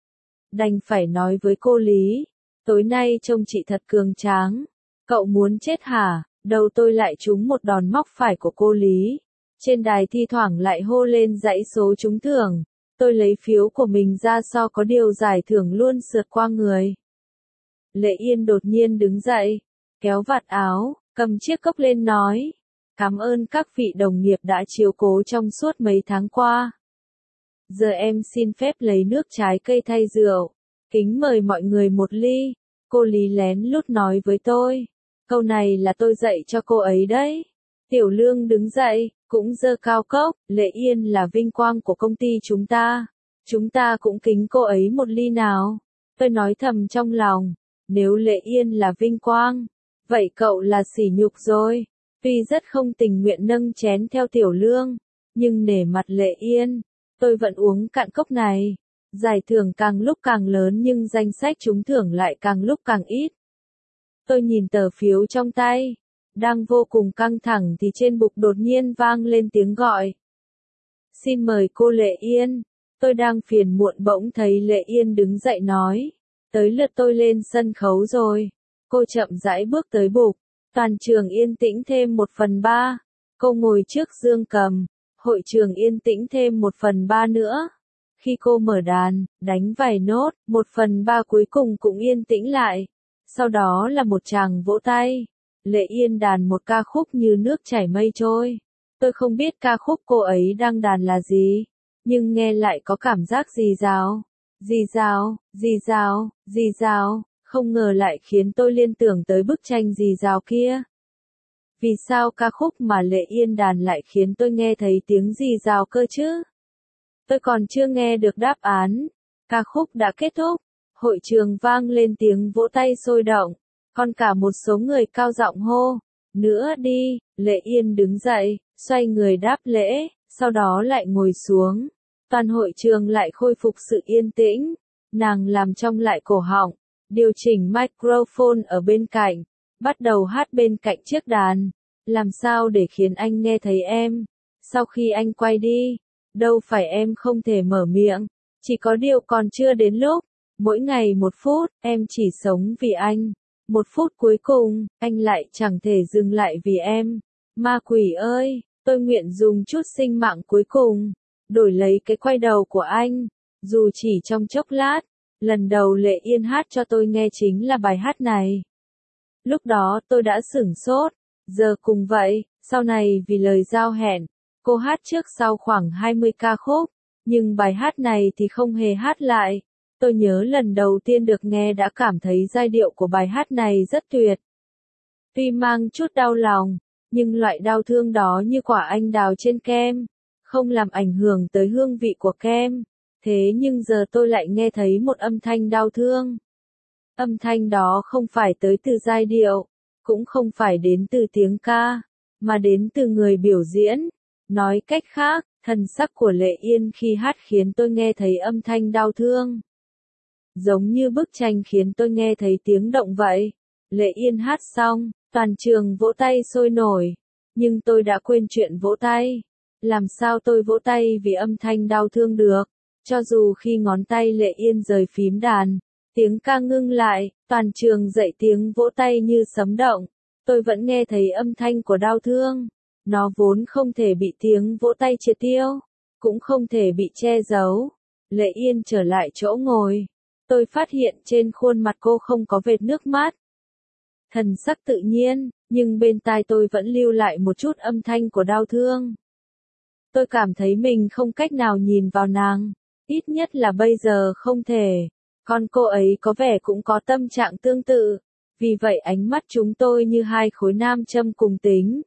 Đành phải nói với cô Lý. Tối nay trông chị thật cường tráng. Cậu muốn chết hả? Đầu tôi lại trúng một đòn móc phải của cô Lý. Trên đài thi thoảng lại hô lên dãy số trúng thưởng. Tôi lấy phiếu của mình ra so có điều giải thưởng luôn sượt qua người. Lệ Yên đột nhiên đứng dậy, kéo vạt áo, cầm chiếc cốc lên nói. Cảm ơn các vị đồng nghiệp đã chiếu cố trong suốt mấy tháng qua. Giờ em xin phép lấy nước trái cây thay rượu. Kính mời mọi người một ly. Cô Lý lén lút nói với tôi. Câu này là tôi dạy cho cô ấy đấy. Tiểu Lương đứng dậy, cũng giơ cao cốc. Lệ Yên là vinh quang của công ty chúng ta. Chúng ta cũng kính cô ấy một ly nào. Tôi nói thầm trong lòng. Nếu Lệ Yên là vinh quang, vậy cậu là sỉ nhục rồi. Tuy rất không tình nguyện nâng chén theo Tiểu Lương, nhưng nể mặt Lệ Yên, tôi vẫn uống cạn cốc này. Giải thưởng càng lúc càng lớn nhưng danh sách trúng thưởng lại càng lúc càng ít. Tôi nhìn tờ phiếu trong tay, đang vô cùng căng thẳng thì trên bục đột nhiên vang lên tiếng gọi. Xin mời cô Lệ Yên. Tôi đang phiền muộn bỗng thấy Lệ Yên đứng dậy nói. Tới lượt tôi lên sân khấu rồi. Cô chậm rãi bước tới bục. Toàn trường yên tĩnh thêm 1/3. Cô ngồi trước dương cầm. Hội trường yên tĩnh thêm 1/3 nữa. Khi cô mở đàn, đánh vài nốt, 1/3 cuối cùng cũng yên tĩnh lại. Sau đó là một tràng vỗ tay. Lệ Yên đàn một ca khúc như nước chảy mây trôi. Tôi không biết ca khúc cô ấy đang đàn là gì, nhưng nghe lại có cảm giác rì rào. Rì rào, rì rào, rì rào, không ngờ lại khiến tôi liên tưởng tới bức tranh rì rào kia. Vì sao ca khúc mà Lệ Yên đàn lại khiến tôi nghe thấy tiếng rì rào cơ chứ? Tôi còn chưa nghe được đáp án. Ca khúc đã kết thúc. Hội trường vang lên tiếng vỗ tay sôi động. Còn cả một số người cao giọng hô. Nữa đi, Lệ Yên đứng dậy, xoay người đáp lễ, sau đó lại ngồi xuống. Toàn hội trường lại khôi phục sự yên tĩnh. Nàng làm trong lại cổ họng, điều chỉnh microphone ở bên cạnh, bắt đầu hát bên cạnh chiếc đàn. Làm sao để khiến anh nghe thấy em? Sau khi anh quay đi, đâu phải em không thể mở miệng, chỉ có điều còn chưa đến lúc. Mỗi ngày 1 phút, em chỉ sống vì anh. 1 phút cuối cùng, anh lại chẳng thể dừng lại vì em. Ma quỷ ơi, tôi nguyện dùng chút sinh mạng cuối cùng đổi lấy cái quay đầu của anh, dù chỉ trong chốc lát. Lần đầu Lệ Yên hát cho tôi nghe chính là bài hát này. Lúc đó tôi đã sửng sốt, giờ cùng vậy, sau này vì lời giao hẹn, cô hát trước sau khoảng 20 ca khúc, nhưng bài hát này thì không hề hát lại. Tôi nhớ lần đầu tiên được nghe đã cảm thấy giai điệu của bài hát này rất tuyệt. Tuy mang chút đau lòng, nhưng loại đau thương đó như quả anh đào trên kem, không làm ảnh hưởng tới hương vị của kem. Thế nhưng giờ tôi lại nghe thấy một âm thanh đau thương. Âm thanh đó không phải tới từ giai điệu, cũng không phải đến từ tiếng ca, mà đến từ người biểu diễn. Nói cách khác, thần sắc của Lệ Yên khi hát khiến tôi nghe thấy âm thanh đau thương. Giống như bức tranh khiến tôi nghe thấy tiếng động vậy. Lệ Yên hát xong, toàn trường vỗ tay sôi nổi, nhưng tôi đã quên chuyện vỗ tay. Làm sao tôi vỗ tay vì âm thanh đau thương được? Cho dù khi ngón tay Lệ Yên rời phím đàn, tiếng ca ngưng lại, toàn trường dậy tiếng vỗ tay như sấm động, tôi vẫn nghe thấy âm thanh của đau thương. Nó vốn không thể bị tiếng vỗ tay triệt tiêu, cũng không thể bị che giấu. Lệ Yên trở lại chỗ ngồi. Tôi phát hiện trên khuôn mặt cô không có vệt nước mắt. Thần sắc tự nhiên, nhưng bên tai tôi vẫn lưu lại một chút âm thanh của đau thương. Tôi cảm thấy mình không cách nào nhìn vào nàng. Ít nhất là bây giờ không thể. Còn cô ấy có vẻ cũng có tâm trạng tương tự. Vì vậy ánh mắt chúng tôi như hai khối nam châm cùng tính.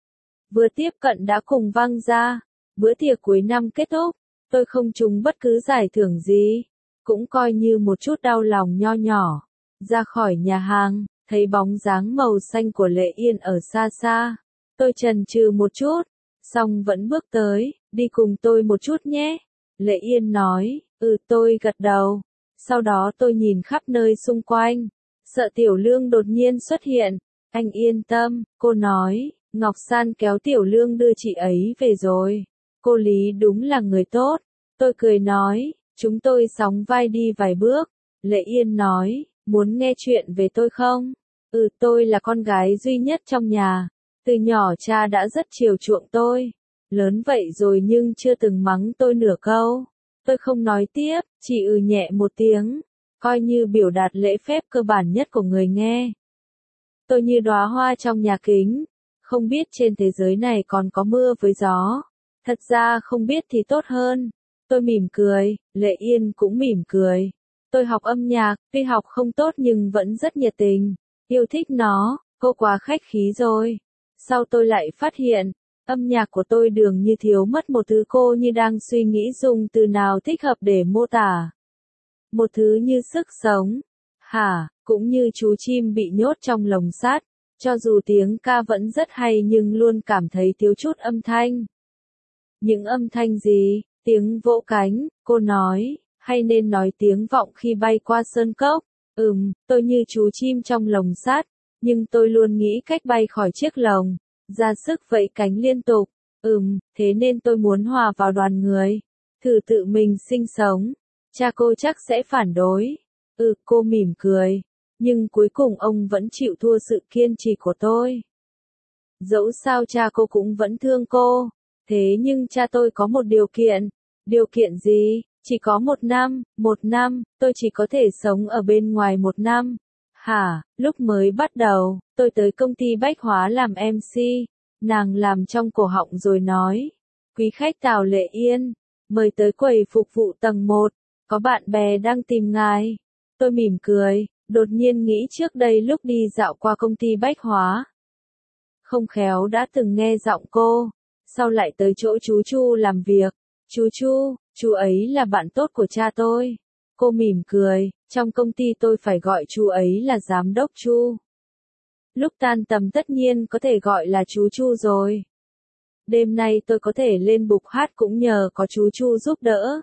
Vừa tiếp cận đã cùng văng ra. Bữa tiệc cuối năm kết thúc. Tôi không trúng bất cứ giải thưởng gì. Cũng coi như một chút đau lòng nho nhỏ. Ra khỏi nhà hàng, thấy bóng dáng màu xanh của Lệ Yên ở xa xa. Tôi chần chừ một chút, xong vẫn bước tới, đi cùng tôi một chút nhé. Lệ Yên nói, tôi gật đầu. Sau đó tôi nhìn khắp nơi xung quanh, sợ Tiểu Lương đột nhiên xuất hiện. Anh yên tâm, cô nói, Ngọc San kéo Tiểu Lương đưa chị ấy về rồi. Cô Lý đúng là người tốt. Tôi cười nói, chúng tôi sóng vai đi vài bước. Lệ Yên nói, muốn nghe chuyện về tôi không? Tôi là con gái duy nhất trong nhà. Từ nhỏ cha đã rất chiều chuộng tôi. Lớn vậy rồi nhưng chưa từng mắng tôi nửa câu. Tôi không nói tiếp, chỉ nhẹ một tiếng, coi như biểu đạt lễ phép cơ bản nhất của người nghe. Tôi như đóa hoa trong nhà kính, không biết trên thế giới này còn có mưa với gió. Thật ra không biết thì tốt hơn. Tôi mỉm cười, Lệ Yên cũng mỉm cười. Tôi học âm nhạc, tuy học không tốt nhưng vẫn rất nhiệt tình, yêu thích nó. Cô quá khách khí rồi. Sau tôi lại phát hiện, âm nhạc của tôi dường như thiếu mất một thứ, cô như đang suy nghĩ dùng từ nào thích hợp để mô tả. Một thứ như sức sống. Cũng như chú chim bị nhốt trong lồng sắt. Cho dù tiếng ca vẫn rất hay nhưng luôn cảm thấy thiếu chút âm thanh. Những âm thanh gì? Tiếng vỗ cánh, cô nói, hay nên nói tiếng vọng khi bay qua sơn cốc. Tôi như chú chim trong lồng sắt, nhưng tôi luôn nghĩ cách bay khỏi chiếc lồng, ra sức vẫy cánh liên tục. Thế nên tôi muốn hòa vào đoàn người, thử tự mình sinh sống. Cha cô chắc sẽ phản đối. Cô mỉm cười, nhưng cuối cùng ông vẫn chịu thua sự kiên trì của tôi. Dẫu sao cha cô cũng vẫn thương cô, thế nhưng cha tôi có một điều kiện. Điều kiện gì? Chỉ có một năm, tôi chỉ có thể sống ở bên ngoài 1 năm. Lúc mới bắt đầu, tôi tới công ty bách hóa làm MC, nàng làm trong cổ họng rồi nói, quý khách Tào Lệ Yên, mời tới quầy phục vụ tầng 1, có bạn bè đang tìm ngài. Tôi mỉm cười, đột nhiên nghĩ trước đây lúc đi dạo qua công ty bách hóa, không khéo đã từng nghe giọng cô, sau lại tới chỗ chú Chu làm việc. Chú ấy là bạn tốt của cha tôi. Cô mỉm cười, trong công ty tôi phải gọi chú ấy là giám đốc Chu. Lúc tan tầm tất nhiên có thể gọi là chú Chu rồi. Đêm nay tôi có thể lên bục hát cũng nhờ có chú Chu giúp đỡ.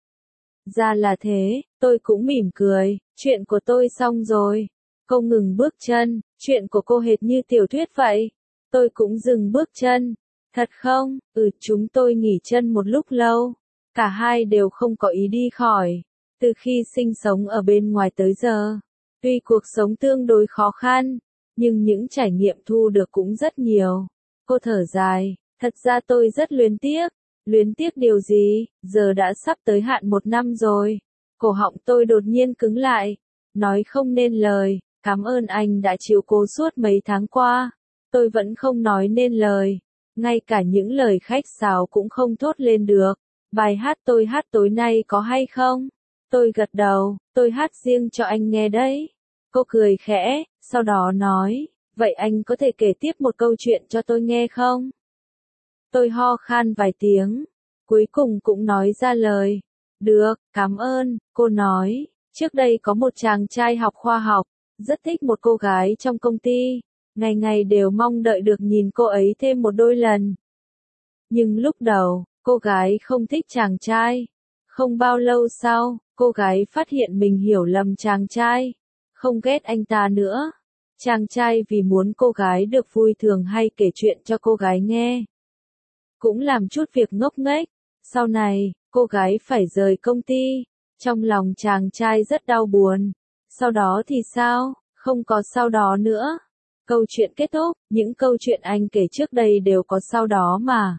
Ra là thế, tôi cũng mỉm cười, chuyện của tôi xong rồi. Cô ngừng bước chân, chuyện của cô hệt như tiểu thuyết vậy. Tôi cũng dừng bước chân. Thật không? Chúng tôi nghỉ chân một lúc lâu. Cả hai đều không có ý đi khỏi. Từ khi sinh sống ở bên ngoài tới giờ, tuy cuộc sống tương đối khó khăn, nhưng những trải nghiệm thu được cũng rất nhiều. Cô thở dài, thật ra tôi rất luyến tiếc. Luyến tiếc điều gì, giờ đã sắp tới hạn 1 năm rồi. Cổ họng tôi đột nhiên cứng lại, nói không nên lời, cảm ơn anh đã chiếu cố suốt mấy tháng qua. Tôi vẫn không nói nên lời, ngay cả những lời khách sáo cũng không thốt lên được. Bài hát tôi hát tối nay có hay không? Tôi gật đầu, tôi hát riêng cho anh nghe đấy. Cô cười khẽ, sau đó nói, vậy anh có thể kể tiếp một câu chuyện cho tôi nghe không? Tôi ho khan vài tiếng, cuối cùng cũng nói ra lời. Được, cảm ơn, cô nói, trước đây có một chàng trai học khoa học, rất thích một cô gái trong công ty, ngày ngày đều mong đợi được nhìn cô ấy thêm một đôi lần. Nhưng lúc đầu, cô gái không thích chàng trai. Không bao lâu sau, cô gái phát hiện mình hiểu lầm chàng trai, không ghét anh ta nữa. Chàng trai vì muốn cô gái được vui thường hay kể chuyện cho cô gái nghe. Cũng làm chút việc ngốc nghếch. Sau này, cô gái phải rời công ty. Trong lòng chàng trai rất đau buồn. Sau đó thì sao? Không có sau đó nữa. Câu chuyện kết thúc, những câu chuyện anh kể trước đây đều có sau đó mà.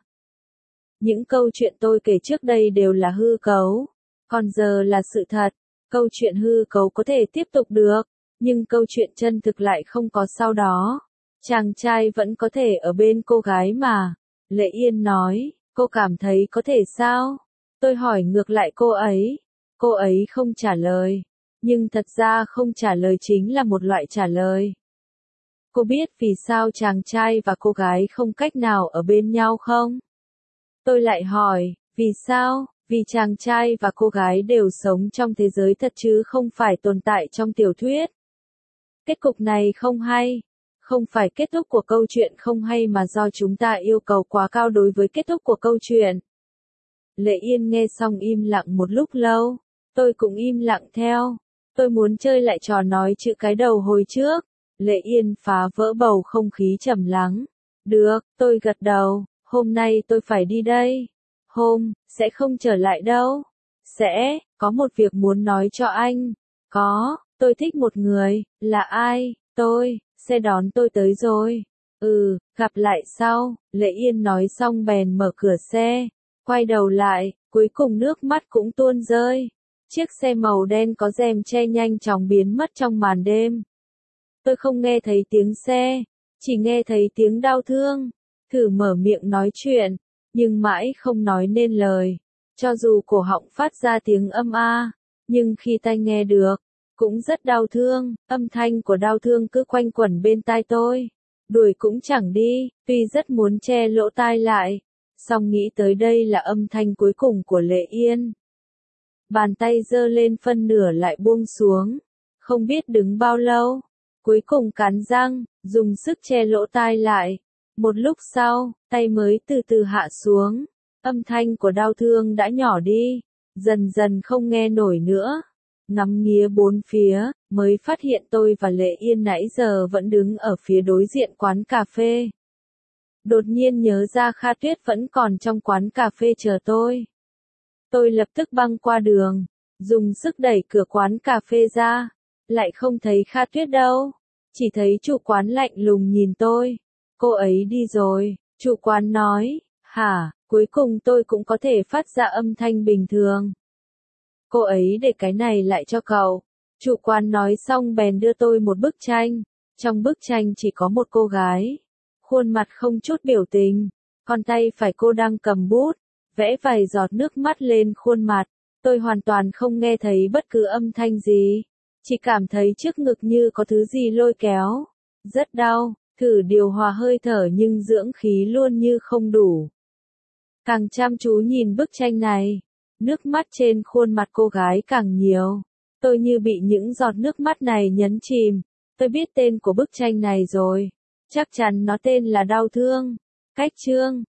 Những câu chuyện tôi kể trước đây đều là hư cấu. Còn giờ là sự thật. Câu chuyện hư cấu có thể tiếp tục được, nhưng câu chuyện chân thực lại không có sau đó. Chàng trai vẫn có thể ở bên cô gái mà. Lệ Yên nói, cô cảm thấy có thể sao? Tôi hỏi ngược lại cô ấy. Cô ấy không trả lời. Nhưng thật ra không trả lời chính là một loại trả lời. Cô biết vì sao chàng trai và cô gái không cách nào ở bên nhau không? Tôi lại hỏi, vì sao? Vì chàng trai và cô gái đều sống trong thế giới thật chứ không phải tồn tại trong tiểu thuyết. Kết cục này không hay. Không phải kết thúc của câu chuyện không hay mà do chúng ta yêu cầu quá cao đối với kết thúc của câu chuyện. Lệ Yên nghe xong im lặng một lúc lâu. Tôi cũng im lặng theo. Tôi muốn chơi lại trò nói chữ cái đầu hồi trước. Lệ Yên phá vỡ bầu không khí trầm lắng. Được, tôi gật đầu. Hôm nay tôi phải đi đây. Sẽ không trở lại đâu. Có một việc muốn nói cho anh. Tôi thích một người. Là ai? Xe đón tôi tới rồi. Gặp lại sau. Lệ Yên nói xong bèn mở cửa xe. Quay đầu lại, cuối cùng nước mắt cũng tuôn rơi. Chiếc xe màu đen có rèm che nhanh chóng biến mất trong màn đêm. Tôi không nghe thấy tiếng xe, chỉ nghe thấy tiếng đau thương. Thử mở miệng nói chuyện, nhưng mãi không nói nên lời. Cho dù cổ họng phát ra tiếng âm a, nhưng khi tai nghe được, cũng rất đau thương. Âm thanh của đau thương cứ quanh quẩn bên tai tôi. Đuổi cũng chẳng đi, tuy rất muốn che lỗ tai lại. Song nghĩ tới đây là âm thanh cuối cùng của Lệ Yên. Bàn tay giơ lên phân nửa lại buông xuống. Không biết đứng bao lâu. Cuối cùng cắn răng, dùng sức che lỗ tai lại. Một lúc sau, tay mới từ từ hạ xuống. Âm thanh của đau thương đã nhỏ đi. Dần dần không nghe nổi nữa. Ngắm nghía bốn phía, mới phát hiện tôi và Lệ Yên nãy giờ vẫn đứng ở phía đối diện quán cà phê. Đột nhiên nhớ ra Kha Tuyết vẫn còn trong quán cà phê chờ tôi. Tôi lập tức băng qua đường, dùng sức đẩy cửa quán cà phê ra. Lại không thấy Kha Tuyết đâu. Chỉ thấy chủ quán lạnh lùng nhìn tôi. Cô ấy đi rồi, chủ quán nói. Hả, cuối cùng tôi cũng có thể phát ra âm thanh bình thường. Cô ấy để cái này lại cho cậu. Chủ quán nói xong bèn đưa tôi một bức tranh. Trong bức tranh chỉ có một cô gái. Khuôn mặt không chút biểu tình. Còn tay phải cô đang cầm bút. Vẽ vài giọt nước mắt lên khuôn mặt. Tôi hoàn toàn không nghe thấy bất cứ âm thanh gì. Chỉ cảm thấy trước ngực như có thứ gì lôi kéo. Rất đau, thử điều hòa hơi thở nhưng dưỡng khí luôn như không đủ. Càng chăm chú nhìn bức tranh này, nước mắt trên khuôn mặt cô gái càng nhiều. Tôi như bị những giọt nước mắt này nhấn chìm. Tôi biết tên của bức tranh này rồi. Chắc chắn nó tên là Đau Thương. Cách chương